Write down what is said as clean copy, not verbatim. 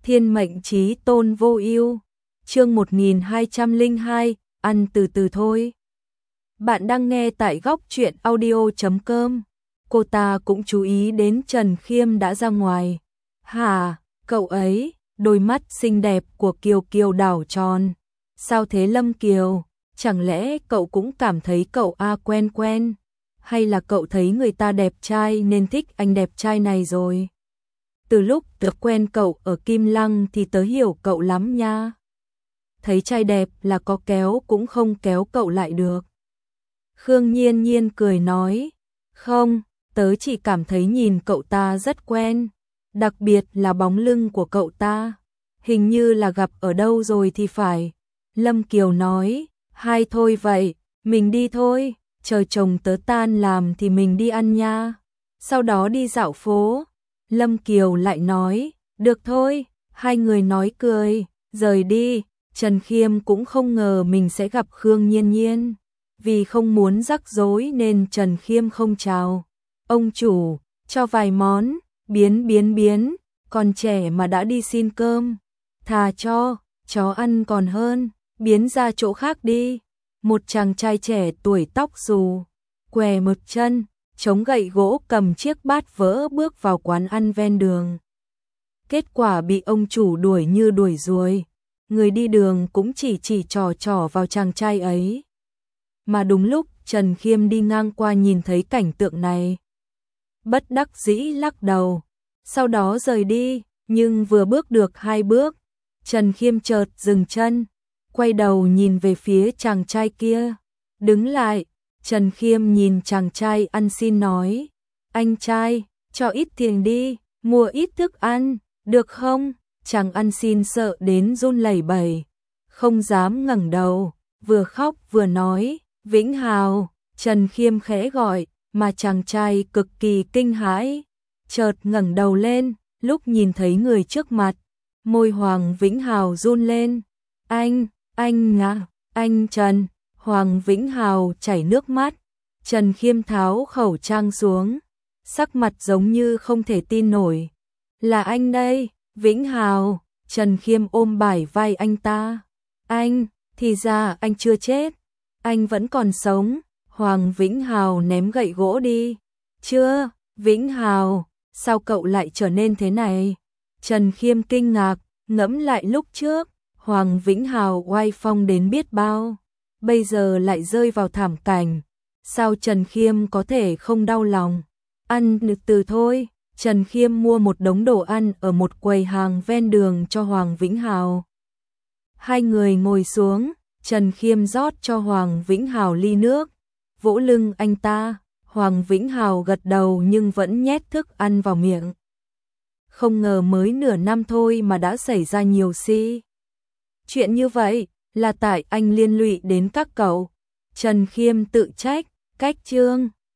Thiên mệnh chí tôn vô ưu. Chương 1202, ăn từ từ thôi. Bạn đang nghe tại góc truyện audio.com. Cô ta cũng chú ý đến Trần Khiêm đã ra ngoài. Hả, cậu ấy, đôi mắt xinh đẹp của Kiều Kiều đảo tròn. Sao thế Lâm Kiều, chẳng lẽ cậu cũng cảm thấy cậu quen quen? Hay là cậu thấy người ta đẹp trai nên thích anh đẹp trai này rồi? Từ lúc tớ quen cậu ở Kim Lăng thì tớ hiểu cậu lắm nha. Thấy trai đẹp là có kéo cũng không kéo cậu lại được. Khương Nhiên Nhiên cười nói, không, tớ chỉ cảm thấy nhìn cậu ta rất quen, đặc biệt là bóng lưng của cậu ta, hình như là gặp ở đâu rồi thì phải. Lâm Kiều nói, hay thôi vậy, mình đi thôi, chờ chồng tớ tan làm thì mình đi ăn nha, sau đó đi dạo phố. Lâm Kiều lại nói, được thôi, hai người nói cười, rời đi. Trần Khiêm cũng không ngờ mình sẽ gặp Khương Nhiên Nhiên, vì không muốn rắc rối nên Trần Khiêm không chào. Ông chủ, cho vài món, biến, còn trẻ mà đã đi xin cơm, thà cho, chó ăn còn hơn, biến ra chỗ khác đi. Một chàng trai trẻ tuổi tóc xù, què một chân, chống gậy gỗ cầm chiếc bát vỡ bước vào quán ăn ven đường. Kết quả bị ông chủ đuổi như đuổi ruồi. Người đi đường cũng chỉ trò vào chàng trai ấy. Mà đúng lúc Trần Khiêm đi ngang qua nhìn thấy cảnh tượng này, bất đắc dĩ lắc đầu, sau đó rời đi, nhưng vừa bước được 2 bước, Trần Khiêm chợt dừng chân, quay đầu nhìn về phía chàng trai kia, đứng lại. Trần Khiêm nhìn chàng trai ăn xin nói, anh trai, cho ít tiền đi, mua ít thức ăn, được không? Chàng ăn xin sợ đến run lẩy bẩy, không dám ngẩng đầu, vừa khóc vừa nói, Vĩnh Hào. Trần Khiêm khẽ gọi, mà chàng trai cực kỳ kinh hãi, chợt ngẩng đầu lên, lúc nhìn thấy người trước mặt, môi Hoàng Vĩnh Hào run lên. Anh Trần. Hoàng Vĩnh Hào chảy nước mắt. Trần Khiêm tháo khẩu trang xuống, sắc mặt giống như không thể tin nổi. Là anh đây, Vĩnh Hào. Trần Khiêm ôm bả vai anh ta. Anh, thì ra anh chưa chết, anh vẫn còn sống. Hoàng Vĩnh Hào ném gậy gỗ đi. Chưa, Vĩnh Hào, sao cậu lại trở nên thế này? Trần Khiêm kinh ngạc, ngẫm lại lúc trước, Hoàng Vĩnh Hào oai phong đến biết bao, bây giờ lại rơi vào thảm cảnh. Sao Trần Khiêm có thể không đau lòng? Ăn từ thôi. Trần Khiêm mua một đống đồ ăn ở một quầy hàng ven đường cho Hoàng Vĩnh Hào. Hai người ngồi xuống, Trần Khiêm rót cho Hoàng Vĩnh Hào ly nước, vỗ lưng anh ta. Hoàng Vĩnh Hào gật đầu nhưng vẫn nhét thức ăn vào miệng. Không ngờ mới nửa năm thôi mà đã xảy ra nhiều chuyện như vậy, là tại anh liên lụy đến các cậu. Trần Khiêm tự trách, cách chương